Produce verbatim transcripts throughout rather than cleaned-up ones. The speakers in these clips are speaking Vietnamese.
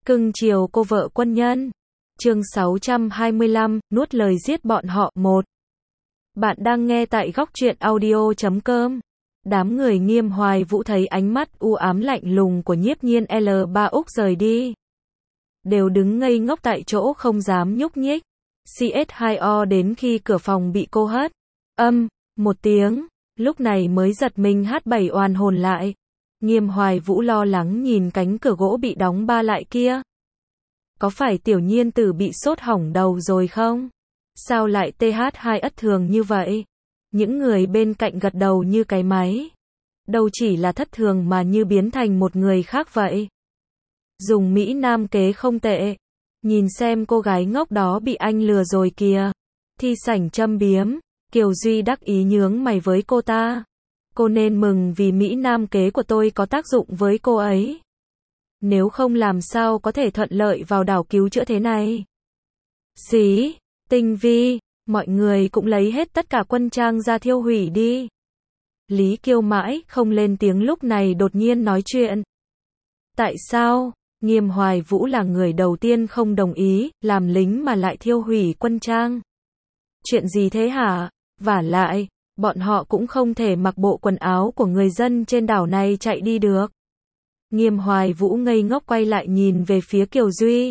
Cưng chiều cô vợ quân nhân. Chương sáu trăm hai mươi lăm, nuốt lời giết bọn họ. Một. Bạn đang nghe tại góc truyện audio chấm com. Đám người Nghiêm Hoài Vũ thấy ánh mắt u ám lạnh lùng của Nhiếp Nhiên L ba Úc rời đi, đều đứng ngây ngốc tại chỗ không dám nhúc nhích. C S hai O đến khi cửa phòng bị cô hất âm một tiếng, lúc này mới giật mình hát bảy oàn hồn lại. Nghiêm Hoài Vũ lo lắng nhìn cánh cửa gỗ bị đóng ba lại kia. Có phải tiểu nhiên tử bị sốt hỏng đầu rồi không? Sao lại T H hai ất thường như vậy? Những người bên cạnh gật đầu như cái máy. Đâu chỉ là thất thường mà như biến thành một người khác vậy. Dùng Mỹ Nam kế không tệ. Nhìn xem cô gái ngốc đó bị anh lừa rồi kìa. Thi sảnh châm biếm. Kiều Duy đắc ý nhướng mày với cô ta. Cô nên mừng vì Mỹ Nam kế của tôi có tác dụng với cô ấy. Nếu không làm sao có thể thuận lợi vào đảo cứu chữa thế này. Xí, tinh vi, mọi người cũng lấy hết tất cả quân trang ra thiêu hủy đi. Lý Kiêu mãi không lên tiếng lúc này đột nhiên nói chuyện. Tại sao? Nghiêm Hoài Vũ là người đầu tiên không đồng ý, làm lính mà lại thiêu hủy quân trang. Chuyện gì thế hả? Vả lại, bọn họ cũng không thể mặc bộ quần áo của người dân trên đảo này chạy đi được. Nghiêm Hoài Vũ ngây ngốc quay lại nhìn về phía Kiều Duy.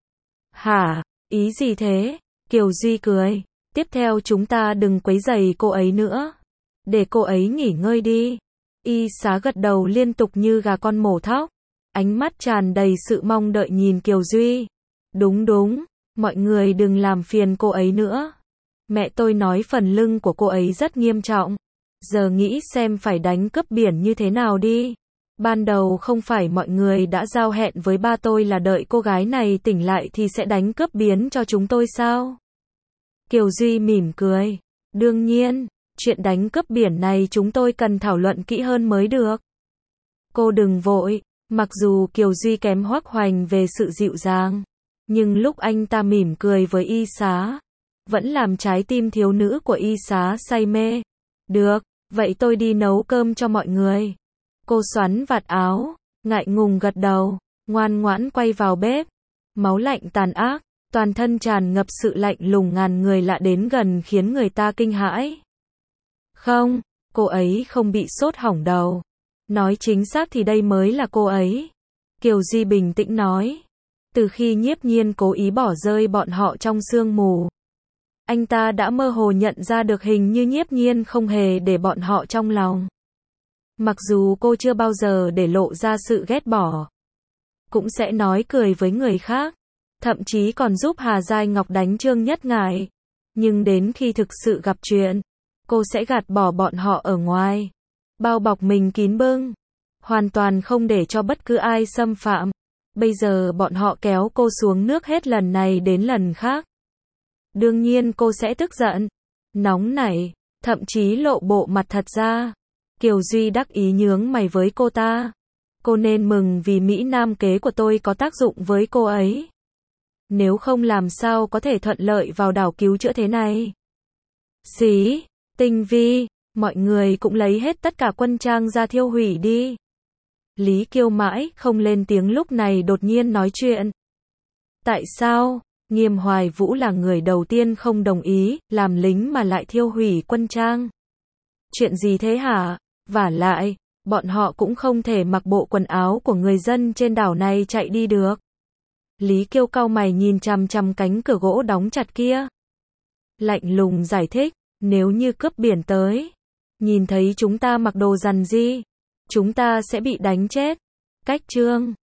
Hả? Ý gì thế? Kiều Duy cười. Tiếp theo chúng ta đừng quấy rầy cô ấy nữa. Để cô ấy nghỉ ngơi đi. Y Xá gật đầu liên tục như gà con mổ thóc. Ánh mắt tràn đầy sự mong đợi nhìn Kiều Duy. Đúng đúng, mọi người đừng làm phiền cô ấy nữa. Mẹ tôi nói phần lưng của cô ấy rất nghiêm trọng. Giờ nghĩ xem phải đánh cướp biển như thế nào đi. Ban đầu không phải mọi người đã giao hẹn với ba tôi là đợi cô gái này tỉnh lại thì sẽ đánh cướp biến cho chúng tôi sao? Kiều Duy mỉm cười. Đương nhiên, chuyện đánh cướp biển này chúng tôi cần thảo luận kỹ hơn mới được. Cô đừng vội, mặc dù Kiều Duy kém Hoắc Hoành về sự dịu dàng, nhưng lúc anh ta mỉm cười với Y Xá, vẫn làm trái tim thiếu nữ của Y Xá say mê. Được, vậy tôi đi nấu cơm cho mọi người. Cô xoắn vạt áo, ngại ngùng gật đầu, ngoan ngoãn quay vào bếp. Máu lạnh tàn ác, toàn thân tràn ngập sự lạnh lùng ngàn người lạ đến gần khiến người ta kinh hãi. Không, cô ấy không bị sốt hỏng đầu. Nói chính xác thì đây mới là cô ấy. Kiều Duy bình tĩnh nói. Từ khi Nhiếp Nhiên cố ý bỏ rơi bọn họ trong sương mù, anh ta đã mơ hồ nhận ra được hình như Nhiếp Nhiên không hề để bọn họ trong lòng. Mặc dù cô chưa bao giờ để lộ ra sự ghét bỏ, cũng sẽ nói cười với người khác, thậm chí còn giúp Hà Giai Ngọc đánh Trương Nhất Ngải. Nhưng đến khi thực sự gặp chuyện, cô sẽ gạt bỏ bọn họ ở ngoài, bao bọc mình kín bưng, hoàn toàn không để cho bất cứ ai xâm phạm. Bây giờ bọn họ kéo cô xuống nước hết lần này đến lần khác. Đương nhiên cô sẽ tức giận, nóng nảy, thậm chí lộ bộ mặt thật ra. Kiều Duy đắc ý nhướng mày với cô ta. Cô nên mừng vì Mỹ Nam kế của tôi có tác dụng với cô ấy. Nếu không làm sao có thể thuận lợi vào đảo cứu chữa thế này. Xí, tinh vi, mọi người cũng lấy hết tất cả quân trang ra thiêu hủy đi. Lý Kiêu mãi không lên tiếng lúc này đột nhiên nói chuyện. Tại sao? Nghiêm Hoài Vũ là người đầu tiên không đồng ý, làm lính mà lại thiêu hủy quân trang. Chuyện gì thế hả? Vả lại, bọn họ cũng không thể mặc bộ quần áo của người dân trên đảo này chạy đi được. Lý Kiêu cau mày nhìn chằm chằm cánh cửa gỗ đóng chặt kia. Lạnh lùng giải thích, nếu như cướp biển tới, nhìn thấy chúng ta mặc đồ rằn ri, chúng ta sẽ bị đánh chết. Cách chương